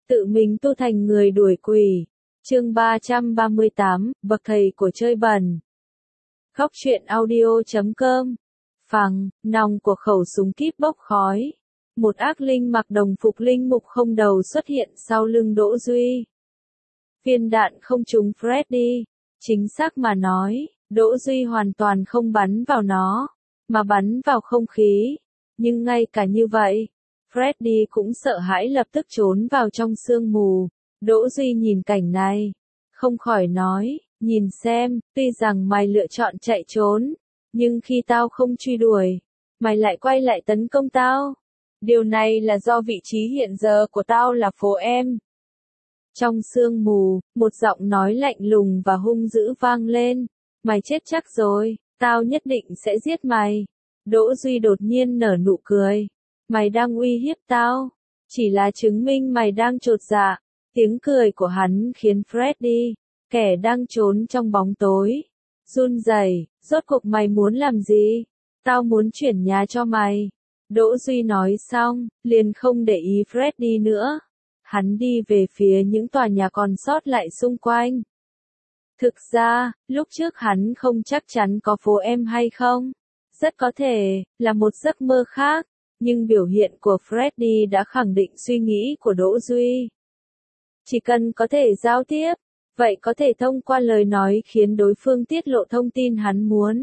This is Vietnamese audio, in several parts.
tự mình tu thành người đuổi quỷ. Chương 338, bậc thầy của chơi bẩn. Góc truyện audio.com. Phằng, nòng của khẩu súng kíp bốc khói. Một ác linh mặc đồng phục linh mục không đầu xuất hiện sau lưng Đỗ Duy. Viên đạn không trúng Freddy. Chính xác mà nói, Đỗ Duy hoàn toàn không bắn vào nó, mà bắn vào không khí. Nhưng ngay cả như vậy, Freddy cũng sợ hãi lập tức trốn vào trong sương mù. Đỗ Duy nhìn cảnh này, không khỏi nói, nhìn xem, tuy rằng mày lựa chọn chạy trốn, nhưng khi tao không truy đuổi, mày lại quay lại tấn công tao. Điều này là do vị trí hiện giờ của tao là phố em. Trong sương mù, một giọng nói lạnh lùng và hung dữ vang lên. Mày chết chắc rồi, tao nhất định sẽ giết mày. Đỗ Duy đột nhiên nở nụ cười. Mày đang uy hiếp tao, chỉ là chứng minh mày đang chột dạ. Tiếng cười của hắn khiến Freddy, kẻ đang trốn trong bóng tối, run rẩy. Rốt cuộc mày muốn làm gì? Tao muốn chuyển nhà cho mày. Đỗ Duy nói xong, liền không để ý Freddy nữa. Hắn đi về phía những tòa nhà còn sót lại xung quanh. Thực ra, lúc trước hắn không chắc chắn có phố em hay không. Rất có thể, là một giấc mơ khác. Nhưng biểu hiện của Freddy đã khẳng định suy nghĩ của Đỗ Duy. Chỉ cần có thể giao tiếp, vậy có thể thông qua lời nói khiến đối phương tiết lộ thông tin hắn muốn.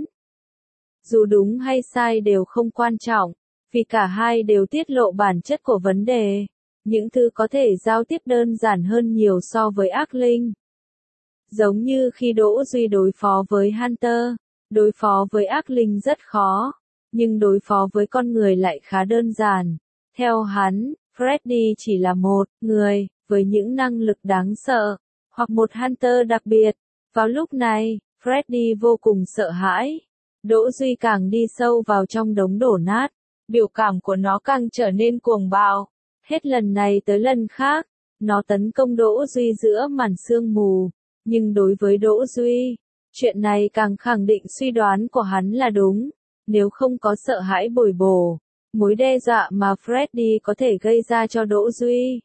Dù đúng hay sai đều không quan trọng, vì cả hai đều tiết lộ bản chất của vấn đề. Những thứ có thể giao tiếp đơn giản hơn nhiều so với ác linh. Giống như khi Đỗ Duy đối phó với Hunter, đối phó với ác linh rất khó, nhưng đối phó với con người lại khá đơn giản. Theo hắn, Freddy chỉ là một người với những năng lực đáng sợ, hoặc một Hunter đặc biệt. Vào lúc này, Freddy vô cùng sợ hãi. Đỗ Duy càng đi sâu vào trong đống đổ nát, biểu cảm của nó càng trở nên cuồng bạo. Hết lần này tới lần khác, nó tấn công Đỗ Duy giữa màn sương mù. Nhưng đối với Đỗ Duy, chuyện này càng khẳng định suy đoán của hắn là đúng. Nếu không có sợ hãi bồi bổ, mối đe dọa mà Freddy có thể gây ra cho Đỗ Duy.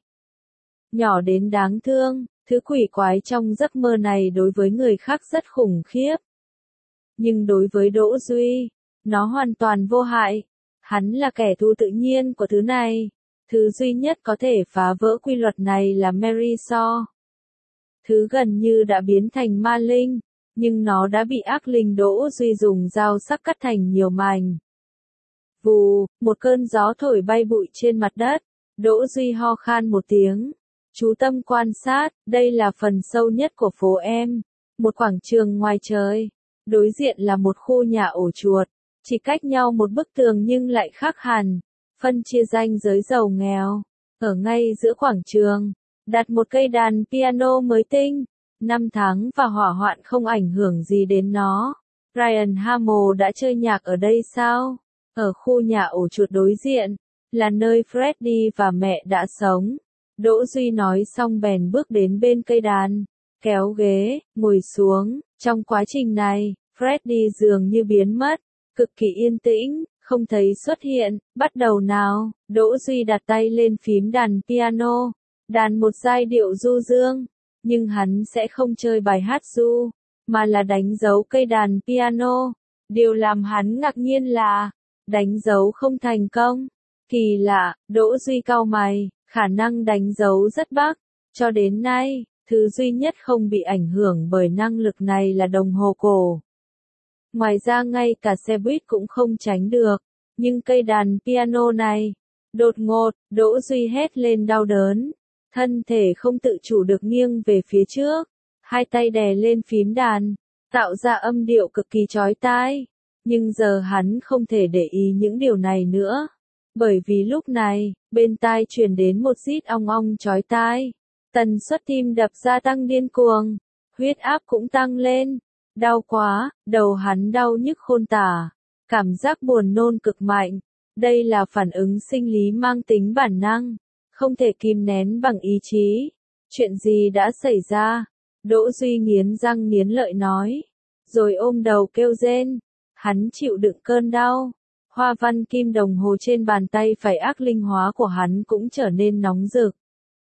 Nhỏ đến đáng thương, thứ quỷ quái trong giấc mơ này đối với người khác rất khủng khiếp. Nhưng đối với Đỗ Duy, nó hoàn toàn vô hại. Hắn là kẻ thù tự nhiên của thứ này. Thứ duy nhất có thể phá vỡ quy luật này là Mary Saw. Thứ gần như đã biến thành ma linh, nhưng nó đã bị ác linh Đỗ Duy dùng dao sắc cắt thành nhiều mảnh. Vù, một cơn gió thổi bay bụi trên mặt đất. Đỗ Duy ho khan một tiếng. Chú tâm quan sát, đây là phần sâu nhất của phố em. Một quảng trường ngoài trời. Đối diện là một khu nhà ổ chuột. Chỉ cách nhau một bức tường nhưng lại khác hẳn. Phân chia ranh giới giàu nghèo. Ở ngay giữa quảng trường, đặt một cây đàn piano mới tinh. 5 tháng và hỏa hoạn không ảnh hưởng gì đến nó. Ryan Hamill đã chơi nhạc ở đây sao? Ở khu nhà ổ chuột đối diện, là nơi Freddy và mẹ đã sống. Đỗ Duy nói xong bèn bước đến bên cây đàn, kéo ghế, ngồi xuống. Trong quá trình này, Freddy dường như biến mất, cực kỳ yên tĩnh, không thấy xuất hiện. Bắt đầu nào, Đỗ Duy đặt tay lên phím đàn piano, đàn một giai điệu du dương. Nhưng hắn sẽ không chơi bài hát du, mà là đánh dấu cây đàn piano. Điều làm hắn ngạc nhiên là, đánh dấu không thành công. Kỳ lạ, Đỗ Duy cau mày, khả năng đánh dấu rất bắc. Cho đến nay, thứ duy nhất không bị ảnh hưởng bởi năng lực này là đồng hồ cổ. Ngoài ra ngay cả xe buýt cũng không tránh được. Nhưng cây đàn piano này, đột ngột, Đỗ Duy hét lên đau đớn. Thân thể không tự chủ được nghiêng về phía trước, hai tay đè lên phím đàn, tạo ra âm điệu cực kỳ chói tai. Nhưng giờ hắn không thể để ý những điều này nữa, bởi vì lúc này, bên tai truyền đến một rít ong ong chói tai. Tần suất tim đập gia tăng điên cuồng, huyết áp cũng tăng lên. Đau quá, đầu hắn đau nhức khôn tả, cảm giác buồn nôn cực mạnh. Đây là phản ứng sinh lý mang tính bản năng, không thể kìm nén bằng ý chí. Chuyện gì đã xảy ra? Đỗ Duy nghiến răng nghiến lợi nói, rồi ôm đầu kêu rên. Hắn chịu đựng cơn đau. Hoa văn kim đồng hồ trên bàn tay phải ác linh hóa của hắn cũng trở nên nóng rực.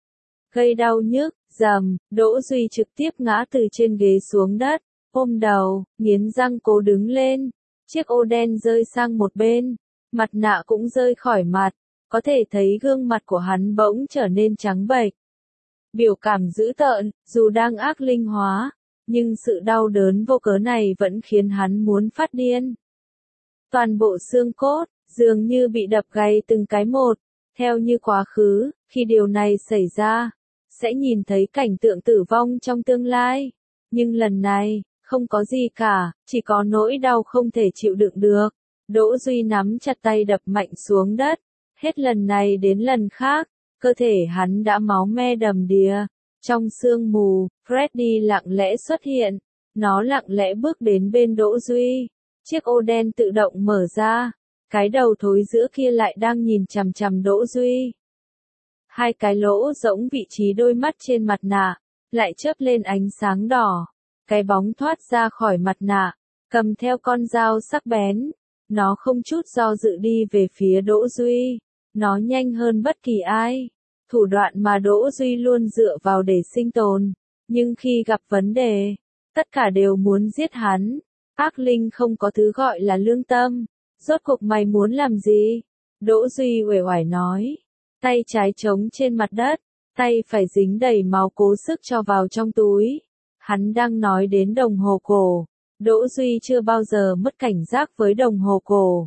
gây đau nhức, rầm, Đỗ Duy trực tiếp ngã từ trên ghế xuống đất, ôm đầu, nghiến răng cố đứng lên. Chiếc ô đen rơi sang một bên, mặt nạ cũng rơi khỏi mặt, có thể thấy gương mặt của hắn bỗng trở nên trắng bệch. Biểu cảm dữ tợn, dù đang ác linh hóa, nhưng sự đau đớn vô cớ này vẫn khiến hắn muốn phát điên. Toàn bộ xương cốt, dường như bị đập gãy từng cái một, theo như quá khứ, khi điều này xảy ra, sẽ nhìn thấy cảnh tượng tử vong trong tương lai. Nhưng lần này, không có gì cả, chỉ có nỗi đau không thể chịu đựng được. Đỗ Duy nắm chặt tay đập mạnh xuống đất. Hết lần này đến lần khác, cơ thể hắn đã máu me đầm đìa. Trong sương mù, Freddy lặng lẽ xuất hiện. Nó lặng lẽ bước đến bên Đỗ Duy. Chiếc ô đen tự động mở ra. Cái đầu thối giữa kia lại đang nhìn chằm chằm Đỗ Duy. Hai cái lỗ rỗng vị trí đôi mắt trên mặt nạ, lại chớp lên ánh sáng đỏ. Cái bóng thoát ra khỏi mặt nạ, cầm theo con dao sắc bén. Nó không chút do dự đi về phía Đỗ Duy. Nó nhanh hơn bất kỳ ai. Thủ đoạn mà Đỗ Duy luôn dựa vào để sinh tồn. Nhưng khi gặp vấn đề, tất cả đều muốn giết hắn. Ác linh không có thứ gọi là lương tâm. Rốt cuộc mày muốn làm gì? Đỗ Duy uể oải nói. Tay trái trống trên mặt đất, tay phải dính đầy máu cố sức cho vào trong túi. Hắn đang nói đến đồng hồ cổ. Đỗ Duy chưa bao giờ mất cảnh giác với đồng hồ cổ.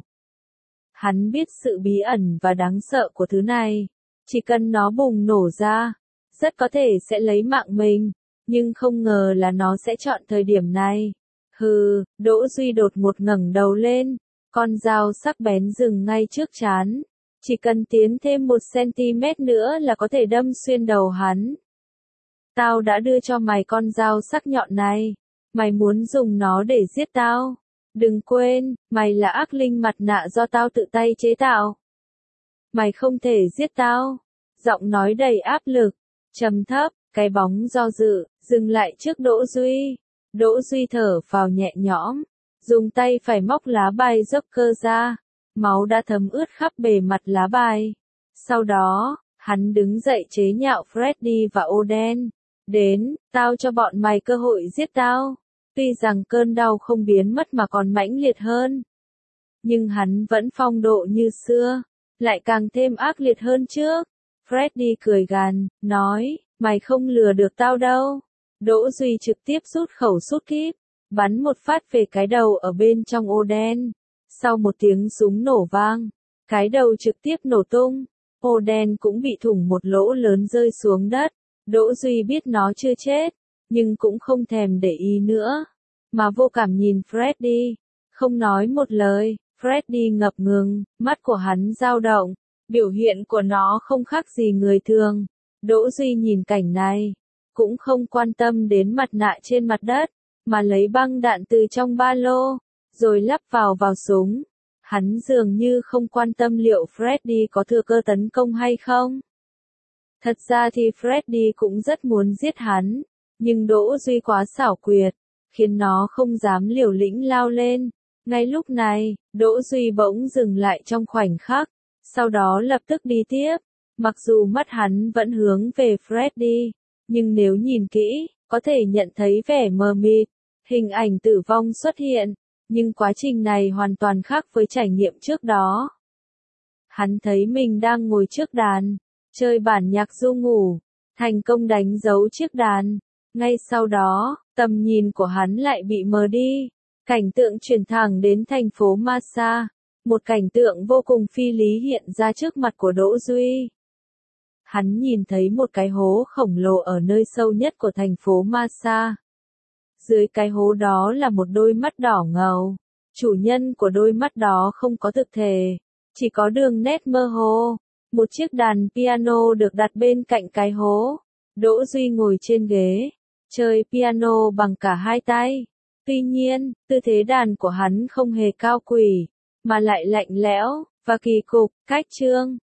Hắn biết sự bí ẩn và đáng sợ của thứ này. Chỉ cần nó bùng nổ ra, rất có thể sẽ lấy mạng mình. Nhưng không ngờ là nó sẽ chọn thời điểm này. Hừ, Đỗ Duy đột ngột ngẩng đầu lên. Con dao sắc bén dừng ngay trước trán. Chỉ cần tiến thêm 1 cm nữa là có thể đâm xuyên đầu hắn. Tao đã đưa cho mày con dao sắc nhọn này. Mày muốn dùng nó để giết tao. Đừng quên, mày là ác linh mặt nạ do tao tự tay chế tạo. Mày không thể giết tao. Giọng nói đầy áp lực, trầm thấp, cái bóng do dự, dừng lại trước Đỗ Duy. Đỗ Duy thở phào nhẹ nhõm, dùng tay phải móc lá bài Joker ra. Máu đã thấm ướt khắp bề mặt lá bài. Sau đó, hắn đứng dậy chế nhạo Freddy và Oden. Đến, tao cho bọn mày cơ hội giết tao. Tuy rằng cơn đau không biến mất mà còn mãnh liệt hơn. Nhưng hắn vẫn phong độ như xưa, lại càng thêm ác liệt hơn trước. Freddy cười gằn, nói, mày không lừa được tao đâu. Đỗ Duy trực tiếp rút khẩu sút kíp, bắn một phát về cái đầu ở bên trong Oden. Sau một tiếng súng nổ vang, cái đầu trực tiếp nổ tung. Oden cũng bị thủng một lỗ lớn rơi xuống đất. Đỗ Duy biết nó chưa chết, nhưng cũng không thèm để ý nữa, mà vô cảm nhìn Freddy, không nói một lời. Freddy ngập ngừng, mắt của hắn dao động, biểu hiện của nó không khác gì người thường. Đỗ Duy nhìn cảnh này, cũng không quan tâm đến mặt nạ trên mặt đất, mà lấy băng đạn từ trong ba lô, rồi lắp vào súng. Hắn dường như không quan tâm liệu Freddy có thừa cơ tấn công hay không. Thật ra thì Freddy cũng rất muốn giết hắn, nhưng Đỗ Duy quá xảo quyệt, khiến nó không dám liều lĩnh lao lên. Ngay lúc này, Đỗ Duy bỗng dừng lại trong khoảnh khắc, sau đó lập tức đi tiếp. Mặc dù mắt hắn vẫn hướng về Freddy, nhưng nếu nhìn kỹ, có thể nhận thấy vẻ mờ mịt. Hình ảnh tử vong xuất hiện, nhưng quá trình này hoàn toàn khác với trải nghiệm trước đó. Hắn thấy mình đang ngồi trước đàn, chơi bản nhạc ru ngủ, thành công đánh dấu chiếc đàn. Ngay sau đó, tầm nhìn của hắn lại bị mờ đi. Cảnh tượng chuyển thẳng đến thành phố Masa. Một cảnh tượng vô cùng phi lý hiện ra trước mặt của Đỗ Duy. Hắn nhìn thấy một cái hố khổng lồ ở nơi sâu nhất của thành phố Masa. Dưới cái hố đó là một đôi mắt đỏ ngầu. Chủ nhân của đôi mắt đó không có thực thể, chỉ có đường nét mơ hồ. Một chiếc đàn piano được đặt bên cạnh cái hố. Đỗ Duy ngồi trên ghế, chơi piano bằng cả hai tay. Tuy nhiên, tư thế đàn của hắn không hề cao quỳ, mà lại lạnh lẽo và kỳ cục. Cách chương